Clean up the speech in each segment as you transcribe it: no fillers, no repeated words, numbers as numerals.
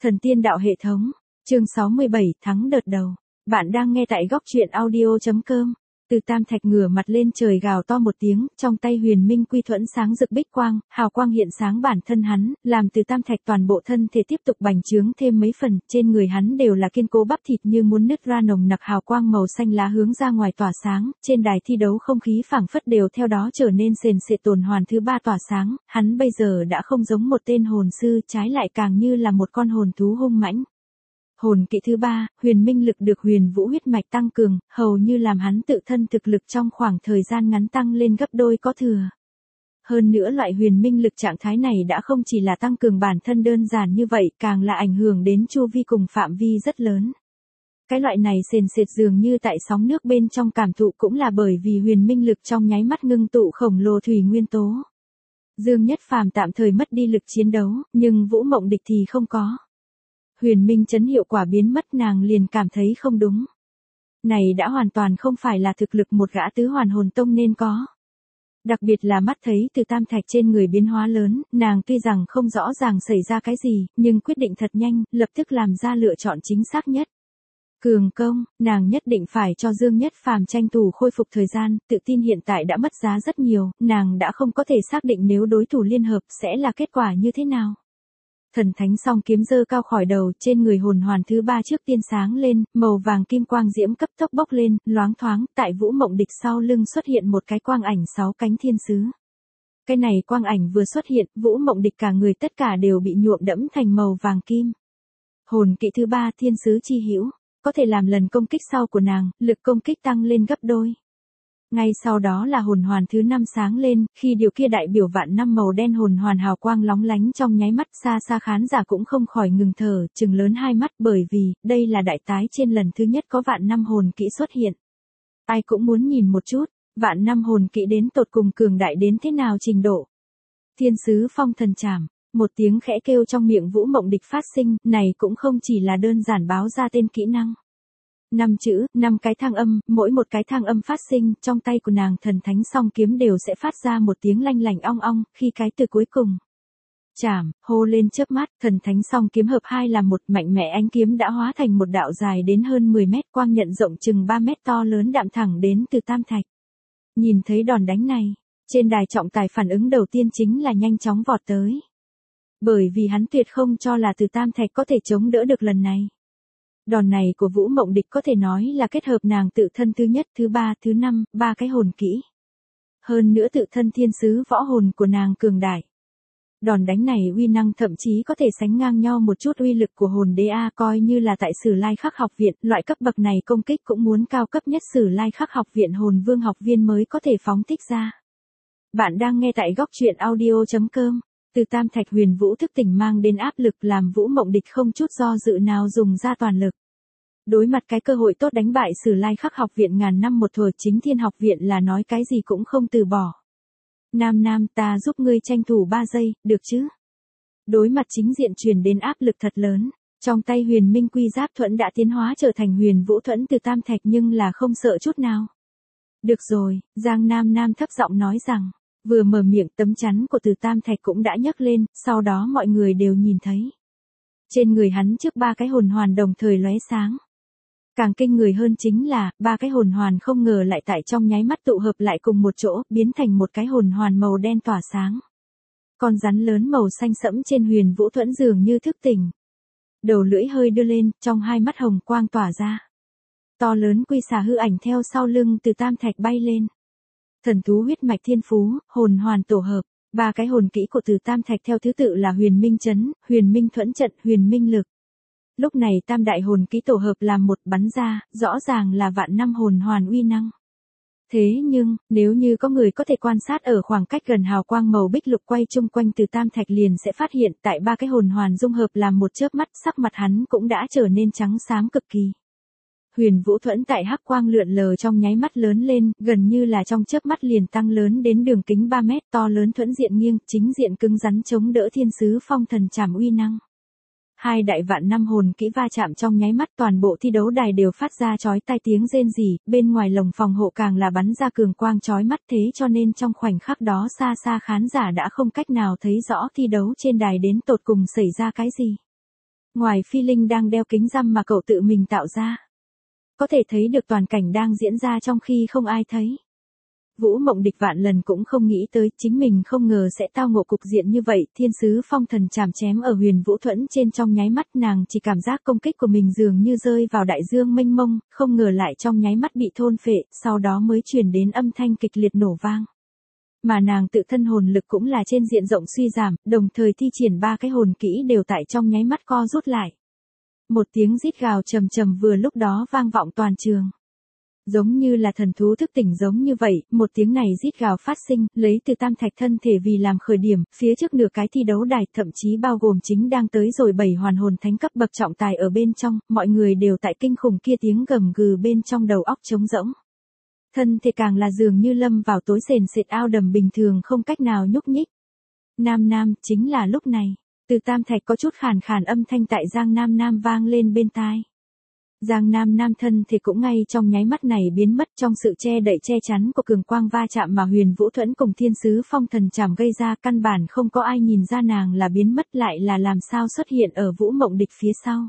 Thần tiên đạo hệ thống, chương 67, thắng đợt đầu. Bạn đang nghe tại góc truyện audio.com. Từ Tam Thạch ngửa mặt lên trời gào to một tiếng, trong tay Huyền Minh Quy thuẫn sáng rực bích quang, hào quang hiện sáng bản thân hắn, làm Từ Tam Thạch toàn bộ thân thể tiếp tục bành trướng thêm mấy phần, trên người hắn đều là kiên cố bắp thịt như muốn nứt ra, nồng nặc hào quang màu xanh lá hướng ra ngoài tỏa sáng, trên đài thi đấu không khí phảng phất đều theo đó trở nên sền sệt, tuần hoàn thứ 3 tỏa sáng, hắn bây giờ đã không giống một tên hồn sư, trái lại càng như là một con hồn thú hung mãnh. Hồn kỹ thứ 3, huyền minh lực được huyền vũ huyết mạch tăng cường, hầu như làm hắn tự thân thực lực trong khoảng thời gian ngắn tăng lên gấp đôi có thừa. Hơn nữa loại huyền minh lực trạng thái này đã không chỉ là tăng cường bản thân đơn giản như vậy, càng là ảnh hưởng đến chu vi cùng phạm vi rất lớn. Cái loại này sền sệt dường như tại sóng nước bên trong cảm thụ cũng là bởi vì huyền minh lực trong nháy mắt ngưng tụ khổng lồ thủy nguyên tố. Dương Nhất Phàm tạm thời mất đi lực chiến đấu, nhưng Vũ Mộng Địch thì không có. Huyền minh chấn hiệu quả biến mất, nàng liền cảm thấy không đúng. Này đã hoàn toàn không phải là thực lực một gã tứ hoàn hồn tông nên có. Đặc biệt là mắt thấy Từ Tam Thạch trên người biến hóa lớn, nàng tuy rằng không rõ ràng xảy ra cái gì, nhưng quyết định thật nhanh, lập tức làm ra lựa chọn chính xác nhất. Cường công, nàng nhất định phải cho Dương Nhất Phàm tranh thủ khôi phục thời gian, tự tin hiện tại đã mất giá rất nhiều, nàng đã không có thể xác định nếu đối thủ liên hợp sẽ là kết quả như thế nào. Thần thánh song kiếm giơ cao khỏi đầu, trên người hồn hoàn thứ 3 trước tiên sáng lên, màu vàng kim quang diễm cấp tốc bốc lên, loáng thoáng, tại Vũ Mộng Địch sau lưng xuất hiện một cái quang ảnh 6 cánh thiên sứ. Cái này quang ảnh vừa xuất hiện, Vũ Mộng Địch cả người tất cả đều bị nhuộm đẫm thành màu vàng kim. Hồn kỹ thứ 3 thiên sứ chi hữu, có thể làm lần công kích sau của nàng, lực công kích tăng lên gấp đôi. Ngay sau đó là hồn hoàn thứ 5 sáng lên, khi điều kia đại biểu vạn năm màu đen hồn hoàn hào quang lóng lánh trong nháy mắt, xa xa khán giả cũng không khỏi ngừng thở, trừng lớn hai mắt, bởi vì, đây là đại tái trên lần thứ nhất có vạn năm hồn kỹ xuất hiện. Ai cũng muốn nhìn một chút, vạn năm hồn kỹ đến tột cùng cường đại đến thế nào trình độ. Thiên sứ phong thần trảm, một tiếng khẽ kêu trong miệng Vũ Mộng Địch phát sinh, này cũng không chỉ là đơn giản báo ra tên kỹ năng. 5 chữ, 5 cái thang âm, mỗi một cái thang âm phát sinh, trong tay của nàng thần thánh song kiếm đều sẽ phát ra một tiếng lanh lảnh ong ong, khi cái từ cuối cùng. Chảm, hô lên chớp mắt, thần thánh song kiếm hợp hai là một, mạnh mẽ ánh kiếm đã hóa thành một đạo dài đến hơn 10 mét, quang nhận rộng chừng 3 mét to lớn đạm thẳng đến Từ Tam Thạch. Nhìn thấy đòn đánh này, trên đài trọng tài phản ứng đầu tiên chính là nhanh chóng vọt tới. Bởi vì hắn tuyệt không cho là Từ Tam Thạch có thể chống đỡ được lần này. Đòn này của Vũ Mộng Địch có thể nói là kết hợp nàng tự thân thứ nhất, thứ 3, thứ 5, 3 cái hồn kỹ. Hơn nữa tự thân thiên sứ võ hồn của nàng cường đại. Đòn đánh này uy năng thậm chí có thể sánh ngang nhau một chút uy lực của hồn đế A, coi như là tại Sử Lai Khắc học viện, loại cấp bậc này công kích cũng muốn cao cấp nhất Sử Lai Khắc học viện hồn vương học viên mới có thể phóng thích ra. Bạn đang nghe tại góc truyện audio.com. Từ Tam Thạch huyền vũ thức tỉnh mang đến áp lực làm Vũ Mộng Địch không chút do dự nào dùng ra toàn lực. Đối mặt cái cơ hội tốt đánh bại Sử Lai Khắc học viện ngàn năm một thuở, Chính Thiên học viện là nói cái gì cũng không từ bỏ. Nam ta giúp ngươi tranh thủ 3 giây, được chứ? Đối mặt chính diện truyền đến áp lực thật lớn, trong tay huyền minh quy giáp thuẫn đã tiến hóa trở thành huyền vũ thuẫn Từ Tam Thạch nhưng là không sợ chút nào. Được rồi, Giang Nam thấp giọng nói rằng. Vừa mở miệng tấm chắn của Từ Tam Thạch cũng đã nhấc lên, sau đó mọi người đều nhìn thấy. Trên người hắn trước 3 cái hồn hoàn đồng thời lóe sáng. Càng kinh người hơn chính là, 3 cái hồn hoàn không ngờ lại tại trong nháy mắt tụ hợp lại cùng một chỗ, biến thành một cái hồn hoàn màu đen tỏa sáng. Con rắn lớn màu xanh sẫm trên huyền vũ thuẫn dường như thức tỉnh. Đầu lưỡi hơi đưa lên, trong hai mắt hồng quang tỏa ra. To lớn quy xà hư ảnh theo sau lưng Từ Tam Thạch bay lên. Thần thú huyết mạch thiên phú, hồn hoàn tổ hợp, 3 cái hồn kỹ của Từ Tam Thạch theo thứ tự là huyền minh chấn, huyền minh thuẫn trận, huyền minh lực. Lúc này tam đại hồn kỹ tổ hợp làm một bắn ra, rõ ràng là vạn năm hồn hoàn uy năng. Thế nhưng, nếu như có người có thể quan sát ở khoảng cách gần hào quang màu bích lục quay chung quanh Từ Tam Thạch liền sẽ phát hiện tại 3 cái hồn hoàn dung hợp làm một chớp mắt, sắc mặt hắn cũng đã trở nên trắng xám cực kỳ. Huyền vũ thuẫn tại hắc quang lượn lờ trong nháy mắt lớn lên, gần như là trong chớp mắt liền tăng lớn đến đường kính 3 mét, to lớn thuẫn diện nghiêng, chính diện cứng rắn chống đỡ thiên sứ phong thần trảm uy năng. Hai đại vạn năm hồn kỹ va chạm trong nháy mắt, toàn bộ thi đấu đài đều phát ra chói tai tiếng rên rỉ, bên ngoài lồng phòng hộ càng là bắn ra cường quang chói mắt, thế cho nên trong khoảnh khắc đó xa xa khán giả đã không cách nào thấy rõ thi đấu trên đài đến tột cùng xảy ra cái gì. Ngoài Phi Linh đang đeo kính râm mà cậu tự mình tạo ra. Có thể thấy được toàn cảnh đang diễn ra trong khi không ai thấy. Vũ Mộng Địch vạn lần cũng không nghĩ tới, chính mình không ngờ sẽ tao ngộ cục diện như vậy, thiên sứ phong thần chảm chém ở Huyền Vũ Thuẫn trên trong nháy mắt, nàng chỉ cảm giác công kích của mình dường như rơi vào đại dương mênh mông, không ngờ lại trong nháy mắt bị thôn phệ, sau đó mới truyền đến âm thanh kịch liệt nổ vang. Mà nàng tự thân hồn lực cũng là trên diện rộng suy giảm, đồng thời thi triển 3 cái hồn kỹ đều tại trong nháy mắt co rút lại. Một tiếng rít gào trầm trầm vừa lúc đó vang vọng toàn trường. Giống như là thần thú thức tỉnh giống như vậy, một tiếng này rít gào phát sinh, lấy từ tam thạch thân thể vì làm khởi điểm, phía trước nửa cái thi đấu đài, thậm chí bao gồm chính đang tới rồi 7 hoàn hồn thánh cấp bậc trọng tài ở bên trong, mọi người đều tại kinh khủng kia tiếng gầm gừ bên trong đầu óc trống rỗng. Thân thể càng là dường như lâm vào tối sền sệt ao đầm bình thường không cách nào nhúc nhích. Nam Nam, chính là lúc này, từ tam thạch có chút khàn khàn âm thanh tại Giang Nam Nam vang lên bên tai. Giang Nam Nam thân thì cũng ngay trong nháy mắt này biến mất trong sự che đậy che chắn của cường quang va chạm mà Huyền Vũ Thuẫn cùng thiên sứ phong thần chảm gây ra, căn bản không có ai nhìn ra nàng là biến mất lại là làm sao xuất hiện ở Vũ Mộng Địch phía sau.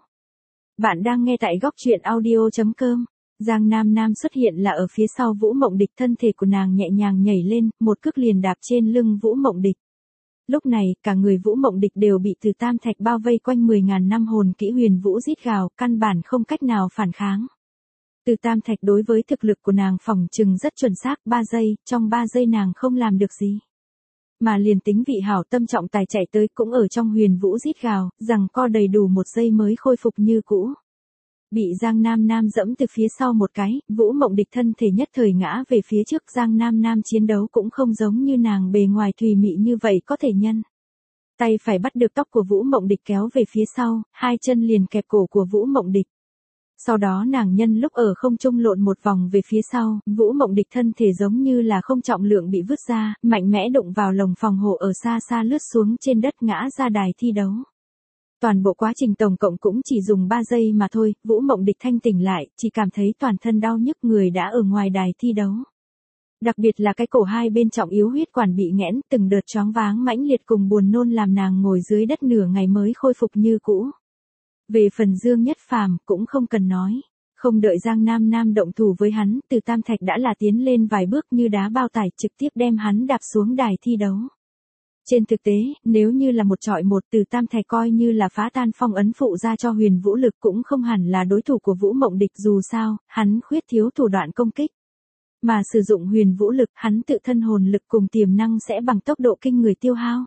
Bạn đang nghe tại góc truyện audio.com. Giang Nam Nam xuất hiện là ở phía sau Vũ Mộng Địch, thân thể của nàng nhẹ nhàng nhảy lên, một cước liền đạp trên lưng Vũ Mộng Địch. Lúc này, cả người Vũ Mộng Địch đều bị từ tam thạch bao vây quanh 10.000 năm hồn kỹ Huyền Vũ rít gào, căn bản không cách nào phản kháng. Từ tam thạch đối với thực lực của nàng phỏng chừng rất chuẩn xác, 3 giây, trong 3 giây nàng không làm được gì. Mà liền tính vị hảo tâm trọng tài chạy tới cũng ở trong Huyền Vũ rít gào, rằng co đầy đủ 1 giây mới khôi phục như cũ. Bị Giang Nam Nam dẫm từ phía sau một cái, Vũ Mộng Địch thân thể nhất thời ngã về phía trước. Giang Nam Nam chiến đấu cũng không giống như nàng bề ngoài thùy mị như vậy có thể nhân. Tay phải bắt được tóc của Vũ Mộng Địch kéo về phía sau, 2 chân liền kẹp cổ của Vũ Mộng Địch. Sau đó nàng nhân lúc ở không trung lộn một vòng về phía sau, Vũ Mộng Địch thân thể giống như là không trọng lượng bị vứt ra, mạnh mẽ đụng vào lồng phòng hộ ở xa xa lướt xuống trên đất ngã ra đài thi đấu. Toàn bộ quá trình tổng cộng cũng chỉ dùng 3 giây mà thôi, Vũ Mộng Địch thanh tỉnh lại, chỉ cảm thấy toàn thân đau nhức, người đã ở ngoài đài thi đấu. Đặc biệt là cái cổ hai bên trọng yếu huyết quản bị nghẽn, từng đợt choáng váng mãnh liệt cùng buồn nôn làm nàng ngồi dưới đất nửa ngày mới khôi phục như cũ. Về phần Dương Nhất Phàm cũng không cần nói. Không đợi Giang Nam Nam động thủ với hắn, từ tam thạch đã là tiến lên vài bước như đá bao tải trực tiếp đem hắn đạp xuống đài thi đấu. Trên thực tế, nếu như là một trọi một, từ tam thạch coi như là phá tan phong ấn phụ ra cho Huyền Vũ lực cũng không hẳn là đối thủ của Vũ Mộng Địch, dù sao, hắn khuyết thiếu thủ đoạn công kích. Mà sử dụng Huyền Vũ lực, hắn tự thân hồn lực cùng tiềm năng sẽ bằng tốc độ kinh người tiêu hao.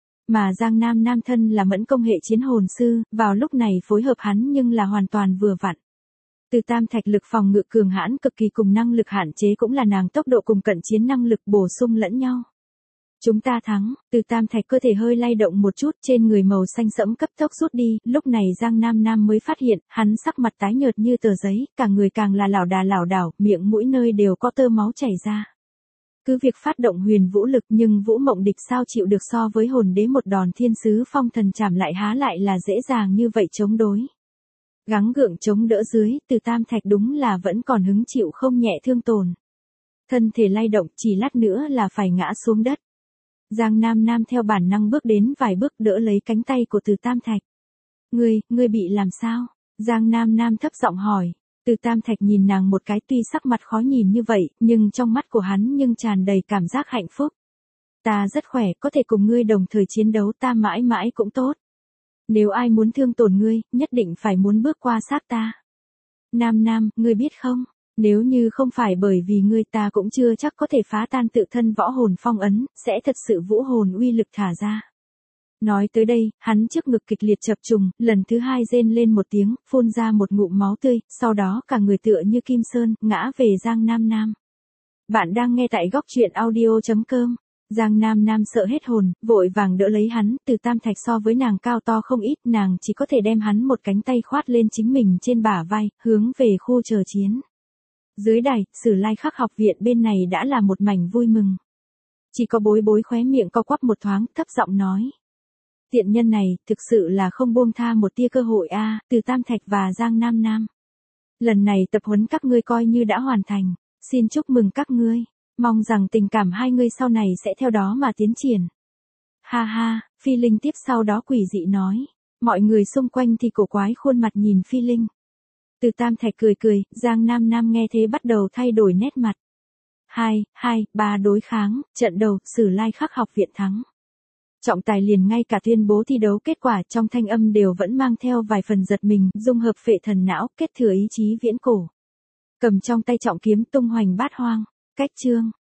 Mà Giang Nam Nam thân là mẫn công hệ chiến hồn sư, vào lúc này phối hợp hắn nhưng là hoàn toàn vừa vặn. Từ tam thạch lực phòng ngự cường hãn cực kỳ cùng năng lực hạn chế cũng là nàng tốc độ cùng cận chiến năng lực bổ sung lẫn nhau. Chúng ta thắng, từ tam thạch cơ thể hơi lay động một chút, trên người màu xanh sẫm cấp tốc rút đi, lúc này Giang Nam Nam mới phát hiện, hắn sắc mặt tái nhợt như tờ giấy, cả người càng là lảo đà lảo đảo, miệng mũi nơi đều có tơ máu chảy ra. Cứ việc phát động Huyền Vũ lực nhưng Vũ Mộng Địch sao chịu được so với hồn đế một đòn thiên sứ phong thần chảm lại há lại là dễ dàng như vậy chống đối. Gắng gượng chống đỡ dưới, từ tam thạch đúng là vẫn còn hứng chịu không nhẹ thương tổn. Thân thể lay động, chỉ lát nữa là phải ngã xuống đất. Giang Nam Nam theo bản năng bước đến vài bước đỡ lấy cánh tay của từ tam thạch. Ngươi bị làm sao? Giang Nam Nam thấp giọng hỏi. Từ tam thạch nhìn nàng một cái, tuy sắc mặt khó nhìn như vậy, nhưng trong mắt của hắn nhưng tràn đầy cảm giác hạnh phúc. Ta rất khỏe, có thể cùng ngươi đồng thời chiến đấu, ta mãi mãi cũng tốt. Nếu ai muốn thương tổn ngươi, nhất định phải muốn bước qua xác ta. Nam Nam, ngươi biết không? Nếu như không phải bởi vì ngươi, ta cũng chưa chắc có thể phá tan tự thân võ hồn phong ấn, sẽ thật sự vũ hồn uy lực thả ra. Nói tới đây, hắn trước ngực kịch liệt chập trùng, lần thứ 2 rên lên một tiếng, phun ra một ngụm máu tươi, sau đó cả người tựa như kim sơn, ngã về Giang Nam Nam. Bạn đang nghe tại góc truyện audio.com. Giang Nam Nam sợ hết hồn, vội vàng đỡ lấy hắn, từ tam thạch so với nàng cao to không ít, nàng chỉ có thể đem hắn một cánh tay khoát lên chính mình trên bả vai, hướng về khu chờ chiến. Dưới đài, Sử Lai Khắc học viện bên này đã là một mảnh vui mừng. Chỉ có Bối Bối khóe miệng co quắp một thoáng, thấp giọng nói. Tiện nhân này, thực sự là không buông tha một tia cơ hội a, từ Tam Thạch và Giang Nam Nam. Lần này tập huấn các ngươi coi như đã hoàn thành, xin chúc mừng các ngươi, mong rằng tình cảm hai ngươi sau này sẽ theo đó mà tiến triển. Ha ha, Phi Linh tiếp sau đó quỷ dị nói. Mọi người xung quanh thì cổ quái khuôn mặt nhìn Phi Linh. Từ Tam Thạch cười cười, Giang Nam Nam nghe thế bắt đầu thay đổi nét mặt. 2-3 đối kháng, trận đầu, Sử Lai Khắc học viện thắng. Trọng tài liền ngay cả tuyên bố thi đấu kết quả trong thanh âm đều vẫn mang theo vài phần giật mình, dung hợp phệ thần não, kết thừa ý chí viễn cổ. Cầm trong tay trọng kiếm tung hoành bát hoang, cách chương.